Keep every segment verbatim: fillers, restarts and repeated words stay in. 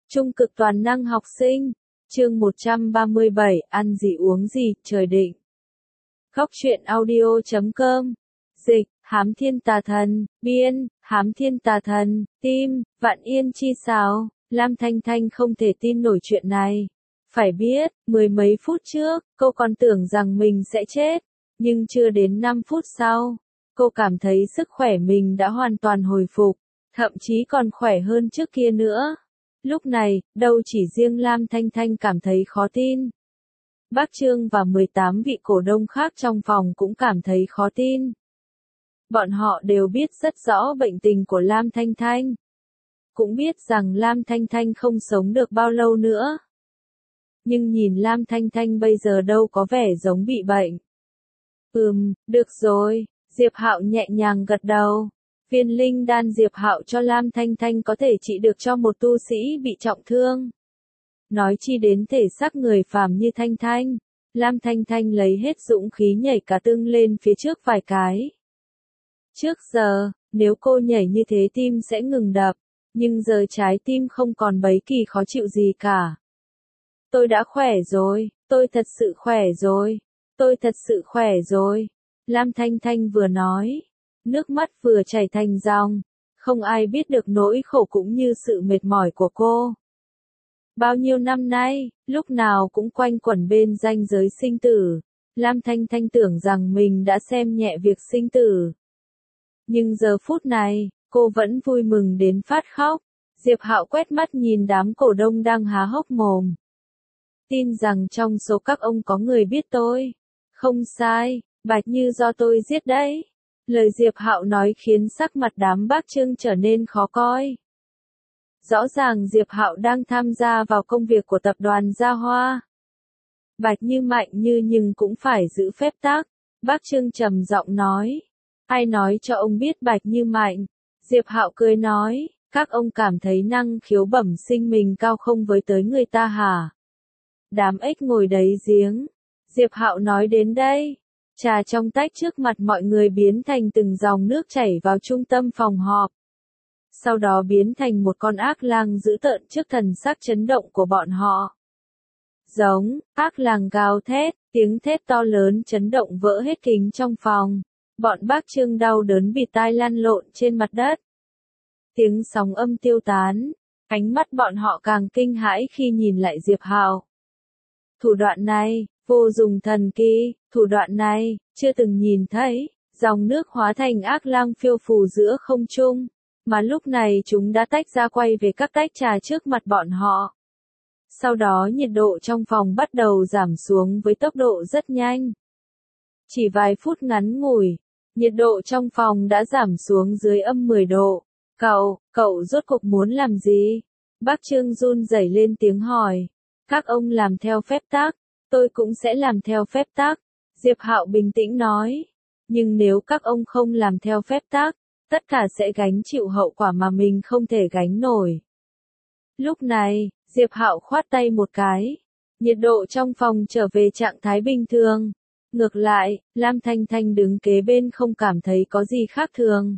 Trung cực toàn năng học sinh. Chương một trăm ba mươi bảy, ăn gì uống gì, trời định. Góc truyện audio chấm com. Dịch, Hám Thiên Tà Thần, biên, Hám Thiên Tà Thần, tim, Vạn Yên Chi Sào. Lam Thanh Thanh không thể tin nổi chuyện này. Phải biết, mười mấy phút trước, cô còn tưởng rằng mình sẽ chết. Nhưng chưa đến năm phút sau, cô cảm thấy sức khỏe mình đã hoàn toàn hồi phục, thậm chí còn khỏe hơn trước kia nữa. Lúc này, đâu chỉ riêng Lam Thanh Thanh cảm thấy khó tin. Bác Trương và mười tám vị cổ đông khác trong phòng cũng cảm thấy khó tin. Bọn họ đều biết rất rõ bệnh tình của Lam Thanh Thanh. Cũng biết rằng Lam Thanh Thanh không sống được bao lâu nữa. Nhưng nhìn Lam Thanh Thanh bây giờ đâu có vẻ giống bị bệnh. Ừm, được rồi, Diệp Hạo nhẹ nhàng gật đầu. Viên linh đan Diệp Hạo cho Lam Thanh Thanh có thể trị được cho một tu sĩ bị trọng thương. Nói chi đến thể xác người phàm như Thanh Thanh, Lam Thanh Thanh lấy hết dũng khí nhảy cả tưng lên phía trước vài cái. Trước giờ, nếu cô nhảy như thế tim sẽ ngừng đập, nhưng giờ trái tim không còn bấy kỳ khó chịu gì cả. Tôi đã khỏe rồi, tôi thật sự khỏe rồi, tôi thật sự khỏe rồi. Lam Thanh Thanh vừa nói, nước mắt vừa chảy thành dòng, không ai biết được nỗi khổ cũng như sự mệt mỏi của cô. Bao nhiêu năm nay, lúc nào cũng quanh quẩn bên ranh giới sinh tử, Lam Thanh Thanh tưởng rằng mình đã xem nhẹ việc sinh tử. Nhưng giờ phút này, cô vẫn vui mừng đến phát khóc. Diệp Hạo quét mắt nhìn đám cổ đông đang há hốc mồm. Tin rằng trong số các ông có người biết tôi. Không sai, Bạch Như do tôi giết đấy. Lời Diệp Hạo nói khiến sắc mặt đám bác Trương trở nên khó coi. Rõ ràng Diệp Hạo đang tham gia vào công việc của tập đoàn Gia Hoa. Bạch Như mạnh như nhưng cũng phải giữ phép tắc. Bác Trương trầm giọng nói. Ai nói cho ông biết Bạch Như mạnh? Diệp Hạo cười nói, các ông cảm thấy năng khiếu bẩm sinh mình cao không với tới người ta hả? Đám ếch ngồi đáy giếng. Diệp Hạo nói đến đây. Trà trong tách trước mặt mọi người biến thành từng dòng nước chảy vào trung tâm phòng họp. Sau đó biến thành một con ác lang dữ tợn trước thần sắc chấn động của bọn họ. Giống, ác lang gào thét, tiếng thét to lớn chấn động vỡ hết kính trong phòng. Bọn bác Trương đau đớn bịt tai lăn lộn trên mặt đất. Tiếng sóng âm tiêu tán, ánh mắt bọn họ càng kinh hãi khi nhìn lại Diệp Hạo. Thủ đoạn này, vô dùng thần kỳ, thủ đoạn này, chưa từng nhìn thấy, dòng nước hóa thành ác lang phiêu phù giữa không trung, mà lúc này chúng đã tách ra quay về các tách trà trước mặt bọn họ. Sau đó nhiệt độ trong phòng bắt đầu giảm xuống với tốc độ rất nhanh. Chỉ vài phút ngắn ngủi, nhiệt độ trong phòng đã giảm xuống dưới âm mười độ. Cậu, cậu rốt cuộc muốn làm gì? Bác Trương run rẩy lên tiếng hỏi. Các ông làm theo phép tắc, tôi cũng sẽ làm theo phép tắc. Diệp Hạo bình tĩnh nói. Nhưng nếu các ông không làm theo phép tắc, tất cả sẽ gánh chịu hậu quả mà mình không thể gánh nổi. Lúc này, Diệp Hạo khoát tay một cái. Nhiệt độ trong phòng trở về trạng thái bình thường. Ngược lại, Lam Thanh Thanh đứng kế bên không cảm thấy có gì khác thường.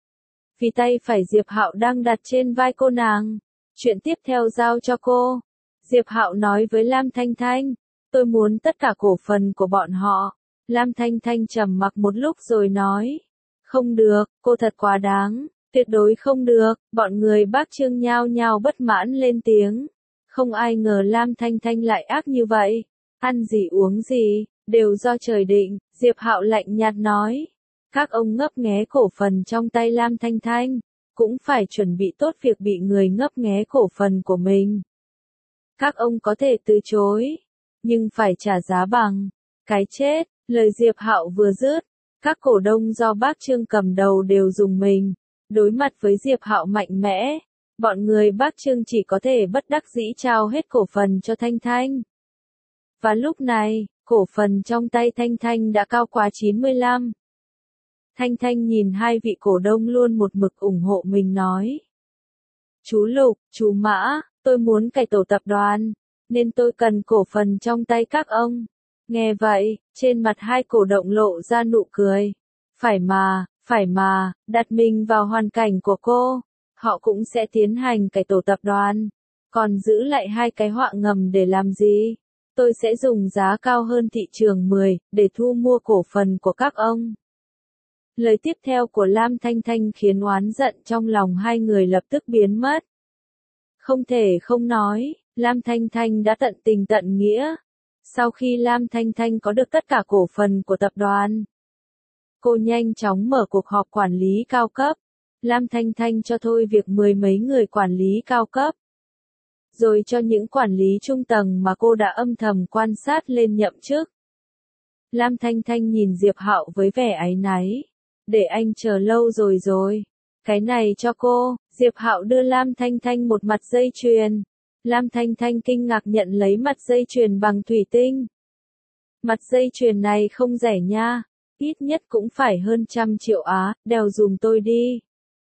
Vì tay phải Diệp Hạo đang đặt trên vai cô nàng. Chuyện tiếp theo giao cho cô. Diệp Hạo nói với Lam Thanh Thanh. Tôi muốn tất cả cổ phần của bọn họ. Lam Thanh Thanh trầm mặc một lúc rồi nói. Không được, cô thật quá đáng. Tuyệt đối không được. Bọn người bác Trương nhao nhao bất mãn lên tiếng. Không ai ngờ Lam Thanh Thanh lại ác như vậy. Ăn gì uống gì, đều do trời định. Diệp Hạo lạnh nhạt nói. Các ông ngấp nghé cổ phần trong tay Lam Thanh Thanh, cũng phải chuẩn bị tốt việc bị người ngấp nghé cổ phần của mình. Các ông có thể từ chối, nhưng phải trả giá bằng cái chết. Lời Diệp Hạo vừa dứt, các cổ đông do bác Trương cầm đầu đều rùng mình. Đối mặt với Diệp Hạo mạnh mẽ, bọn người bác Trương chỉ có thể bất đắc dĩ trao hết cổ phần cho Thanh Thanh. Và lúc này, cổ phần trong tay Thanh Thanh đã cao quá chín mươi lăm. Thanh Thanh nhìn hai vị cổ đông luôn một mực ủng hộ mình nói. Chú Lục, chú Mã, tôi muốn cải tổ tập đoàn, nên tôi cần cổ phần trong tay các ông. Nghe vậy, trên mặt hai cổ đông lộ ra nụ cười. Phải mà, phải mà, đặt mình vào hoàn cảnh của cô, họ cũng sẽ tiến hành cải tổ tập đoàn. Còn giữ lại hai cái họa ngầm để làm gì? Tôi sẽ dùng giá cao hơn thị trường mười, để thu mua cổ phần của các ông. Lời tiếp theo của Lam Thanh Thanh khiến oán giận trong lòng hai người lập tức biến mất. Không thể không nói, Lam Thanh Thanh đã tận tình tận nghĩa. Sau khi Lam Thanh Thanh có được tất cả cổ phần của tập đoàn, cô nhanh chóng mở cuộc họp quản lý cao cấp. Lam Thanh Thanh cho thôi việc mười mấy người quản lý cao cấp, rồi cho những quản lý trung tầng mà cô đã âm thầm quan sát lên nhậm chức. Lam Thanh Thanh nhìn Diệp Hạo với vẻ áy náy. Để anh chờ lâu rồi rồi. Cái này cho cô. Diệp Hạo đưa Lam Thanh Thanh một mặt dây chuyền. Lam Thanh Thanh kinh ngạc nhận lấy mặt dây chuyền bằng thủy tinh. Mặt dây chuyền này không rẻ nha. Ít nhất cũng phải hơn trăm triệu á, đeo dùm tôi đi.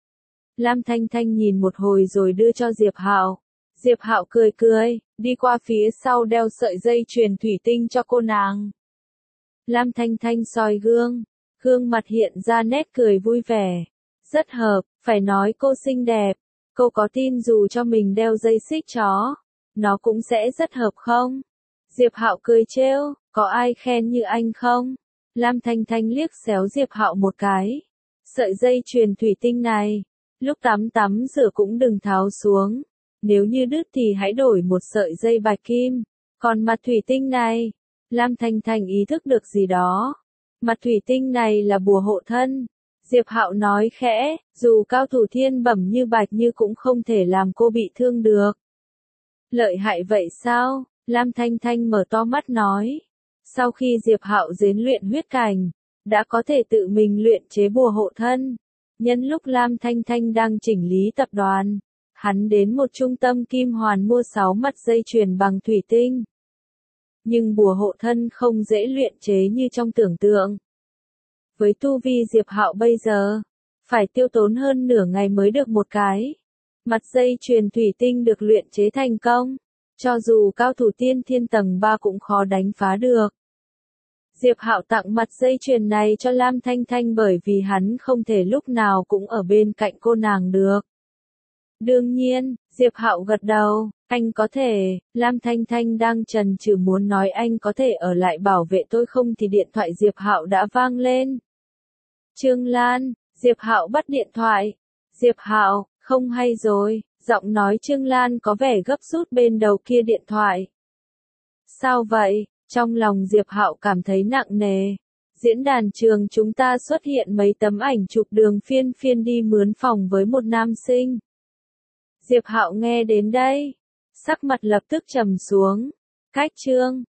Lam Thanh Thanh nhìn một hồi rồi đưa cho Diệp Hạo. Diệp Hạo cười cười, đi qua phía sau đeo sợi dây chuyền thủy tinh cho cô nàng. Lam Thanh Thanh soi gương, gương mặt hiện ra nét cười vui vẻ. Rất hợp, phải nói cô xinh đẹp. Cô có tin dù cho mình đeo dây xích chó, nó cũng sẽ rất hợp không? Diệp Hạo cười trêu, có ai khen như anh không? Lam Thanh Thanh liếc xéo Diệp Hạo một cái. Sợi dây chuyền thủy tinh này, lúc tắm tắm rửa cũng đừng tháo xuống. Nếu như đứt thì hãy đổi một sợi dây bạch kim. Còn mặt thủy tinh này, Lam Thanh Thanh ý thức được gì đó. Mặt thủy tinh này là bùa hộ thân. Diệp Hạo nói khẽ, dù cao thủ thiên bẩm như Bạch Như cũng không thể làm cô bị thương được. Lợi hại vậy sao? Lam Thanh Thanh mở to mắt nói. Sau khi Diệp Hạo rèn luyện huyết cảnh, đã có thể tự mình luyện chế bùa hộ thân. Nhân lúc Lam Thanh Thanh đang chỉnh lý tập đoàn, hắn đến một trung tâm kim hoàn mua sáu mặt dây chuyền bằng thủy tinh. Nhưng bùa hộ thân không dễ luyện chế như trong tưởng tượng. Với tu vi Diệp Hạo bây giờ, phải tiêu tốn hơn nửa ngày mới được một cái. Mặt dây chuyền thủy tinh được luyện chế thành công, cho dù cao thủ tiên thiên tầng ba cũng khó đánh phá được. Diệp Hạo tặng mặt dây chuyền này cho Lam Thanh Thanh bởi vì hắn không thể lúc nào cũng ở bên cạnh cô nàng được. Đương nhiên, Diệp Hạo gật đầu, anh có thể. Lam Thanh Thanh đang chần chừ muốn nói anh có thể ở lại bảo vệ tôi không thì điện thoại Diệp Hạo đã vang lên. Trương Lan, Diệp Hạo bắt điện thoại. Diệp Hạo, không hay rồi, giọng nói Trương Lan có vẻ gấp rút bên đầu kia điện thoại. Sao vậy? Trong lòng Diệp Hạo cảm thấy nặng nề. Diễn đàn trường chúng ta xuất hiện mấy tấm ảnh chụp Đường Phiên Phiên đi mướn phòng với một nam sinh. Diệp Hạo nghe đến đây, sắc mặt lập tức trầm xuống. Cách Trương,